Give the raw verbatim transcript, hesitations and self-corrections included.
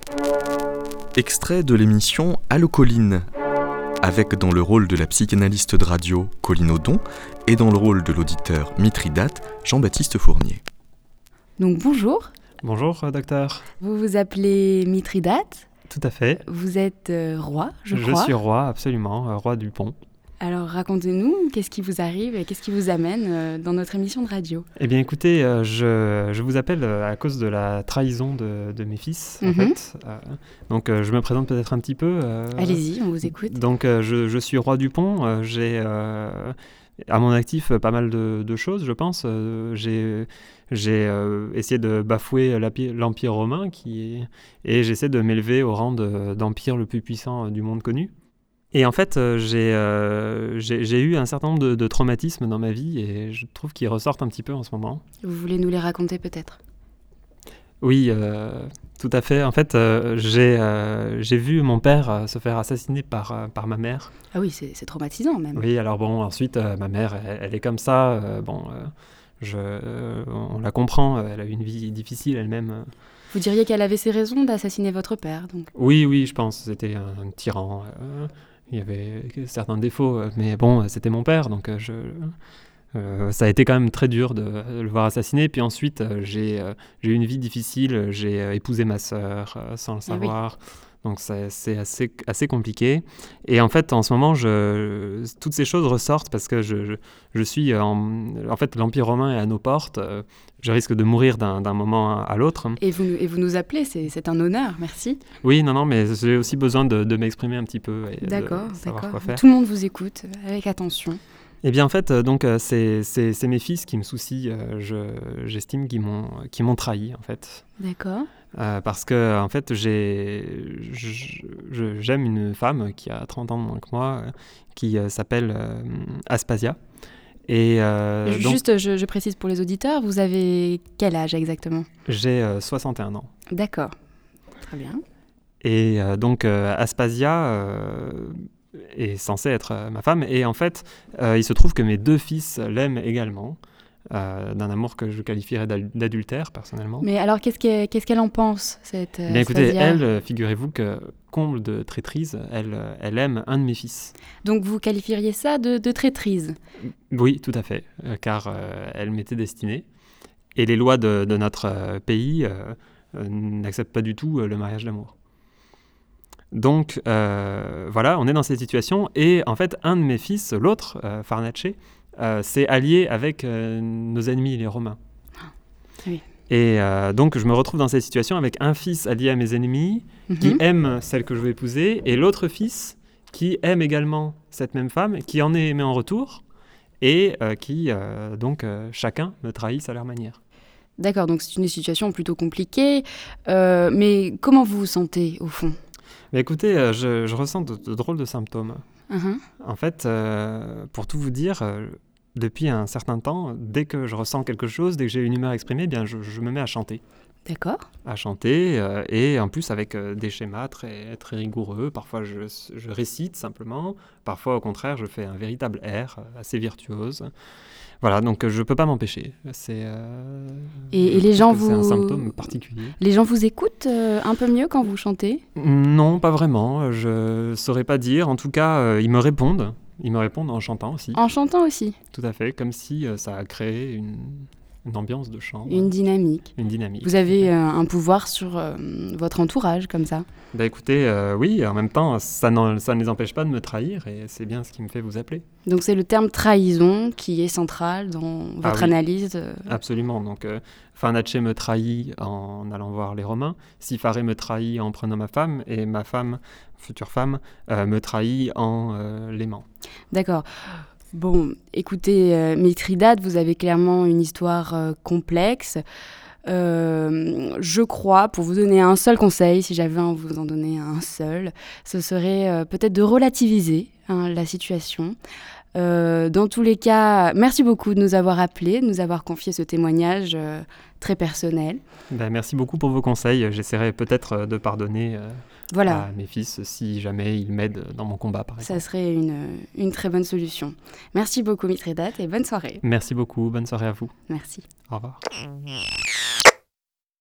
Extrait de l'émission Allo Colline, avec dans le rôle de la psychanalyste de radio Colline Audon et dans le rôle de l'auditeur Mithridate, Jean-Baptiste Fournier. Donc bonjour. Bonjour, euh, docteur. Vous vous appelez Mithridate. Tout à fait. Vous êtes euh, roi, je, je crois. Je suis roi, absolument, euh, roi du pont. Alors racontez-nous, qu'est-ce qui vous arrive et qu'est-ce qui vous amène euh, dans notre émission de radio ? Eh bien écoutez, euh, je, je vous appelle euh, à cause de la trahison de, de mes fils, mm-hmm. en fait. Euh, donc euh, je me présente peut-être un petit peu. Euh, Allez-y, on vous écoute. Donc euh, je, je suis roi du pont, euh, j'ai euh, à mon actif pas mal de, de choses, je pense. Euh, j'ai j'ai euh, essayé de bafouer l'Empire romain qui est, et j'essaie de m'élever au rang de, d'empire le plus puissant du monde connu. Et en fait, euh, j'ai, euh, j'ai, j'ai eu un certain nombre de, de traumatismes dans ma vie et je trouve qu'ils ressortent un petit peu en ce moment. Vous voulez nous les raconter peut-être ? Oui, euh, tout à fait. En fait, euh, j'ai, euh, j'ai vu mon père euh, se faire assassiner par, euh, par ma mère. Ah oui, c'est, c'est traumatisant même. Oui, alors bon, ensuite, euh, ma mère, elle, elle est comme ça. Euh, bon, euh, je, euh, on la comprend, elle a eu une vie difficile elle-même. Vous diriez qu'elle avait ses raisons d'assassiner votre père, donc ? Oui, oui, je pense. C'était un, un tyran. Euh, il y avait certains défauts, mais bon, c'était mon père, donc je, euh, ça a été quand même très dur de, de le voir assassiner. Puis ensuite, euh, j'ai, euh, j'ai eu une vie difficile. J'ai euh, épousé ma sœur euh, sans le savoir. Oui. Donc ça, c'est assez, assez compliqué. Et en fait, en ce moment, je, toutes ces choses ressortent parce que je, je, je suis... En, en fait, l'Empire romain est à nos portes. Euh, je risque de mourir d'un, d'un moment à l'autre. Et vous, et vous nous appelez, c'est, c'est un honneur, merci. Oui, non, non, mais j'ai aussi besoin de, de m'exprimer un petit peu et d'accord, de savoir d'accord. quoi faire. Tout le monde vous écoute, avec attention. Eh bien, en fait, euh, donc, euh, c'est, c'est, c'est mes fils qui me soucient. Euh, je, j'estime qu'ils m'ont, qu'ils m'ont trahi, en fait. D'accord. Euh, parce que, en fait, j'ai, je, je, j'aime une femme qui a trente ans de moins que moi, euh, qui euh, s'appelle euh, Aspasia. Et, euh, Juste, donc, je, je précise pour les auditeurs, vous avez quel âge exactement ? J'ai euh, soixante et un ans. D'accord. Très bien. Et euh, donc, euh, Aspasia... Euh, est censée être euh, ma femme, et en fait, euh, il se trouve que mes deux fils l'aiment également, euh, d'un amour que je qualifierais d'adultère, personnellement. Mais alors, qu'est-ce qu'elle, qu'est-ce qu'elle en pense, cette euh, Bien, écoutez, Aspasia ? elle, figurez-vous que, comble de traîtrise, elle, elle aime un de mes fils. Donc, vous qualifieriez ça de, de traîtrise ? Oui, tout à fait, euh, car euh, elle m'était destinée, et les lois de, de notre euh, pays euh, euh, n'acceptent pas du tout euh, le mariage d'amour. Donc, euh, voilà, on est dans cette situation. Et en fait, un de mes fils, l'autre, euh, Farnace, euh, s'est allié avec euh, nos ennemis, les Romains. Oui. Et euh, donc, je me retrouve dans cette situation avec un fils allié à mes ennemis, mm-hmm. qui aime celle que je veux épouser, et l'autre fils qui aime également cette même femme, qui en est aimé en retour, et euh, qui, euh, donc, euh, chacun me trahissent à leur manière. D'accord, donc c'est une situation plutôt compliquée. Euh, mais comment vous vous sentez, au fond ? Mais écoutez, euh, je, je ressens de, de drôles de symptômes. Uh-huh. En fait, euh, pour tout vous dire, euh, depuis un certain temps, dès que je ressens quelque chose, dès que j'ai une humeur exprimée, eh bien, je, je me mets à chanter. D'accord. À chanter, euh, et en plus avec euh, des schémas très, très rigoureux. Parfois, je, je récite simplement. Parfois, au contraire, je fais un véritable air assez virtuose. Voilà, donc je ne peux pas m'empêcher. C'est, euh, et, et les gens vous... C'est un symptôme particulier. Les gens vous écoutent euh, un peu mieux quand vous chantez ? Non, pas vraiment. Je ne saurais pas dire. En tout cas, euh, ils me répondent. Ils me répondent en chantant aussi. En chantant aussi ? Tout à fait, comme si euh, ça a créé une, une ambiance de chant. Une dynamique. Une dynamique. Vous avez euh, un pouvoir sur euh, votre entourage, comme ça ? Bah écoutez, euh, oui, en même temps, ça, ça ne les empêche pas de me trahir, et c'est bien ce qui me fait vous appeler. Donc c'est le terme trahison qui est central dans votre ah, oui. analyse euh... Absolument. Donc euh, Farnace me trahit en allant voir les Romains, Sifaré me trahit en prenant ma femme, et ma femme, future femme, euh, me trahit en euh, l'aimant. D'accord. Bon, écoutez, euh, Mithridate, vous avez clairement une histoire euh, complexe. Euh, je crois, pour vous donner un seul conseil, si j'avais à vous en donner un seul, ce serait euh, peut-être de relativiser hein, la situation. Euh, dans tous les cas, merci beaucoup de nous avoir appelés, de nous avoir confié ce témoignage euh, très personnel. Ben, merci beaucoup pour vos conseils. J'essaierai peut-être de pardonner euh, voilà. à mes fils si jamais ils m'aident dans mon combat, par exemple. Ça serait une, une très bonne solution. Merci beaucoup, Mithridate, et bonne soirée. Merci beaucoup. Bonne soirée à vous. Merci. Au revoir.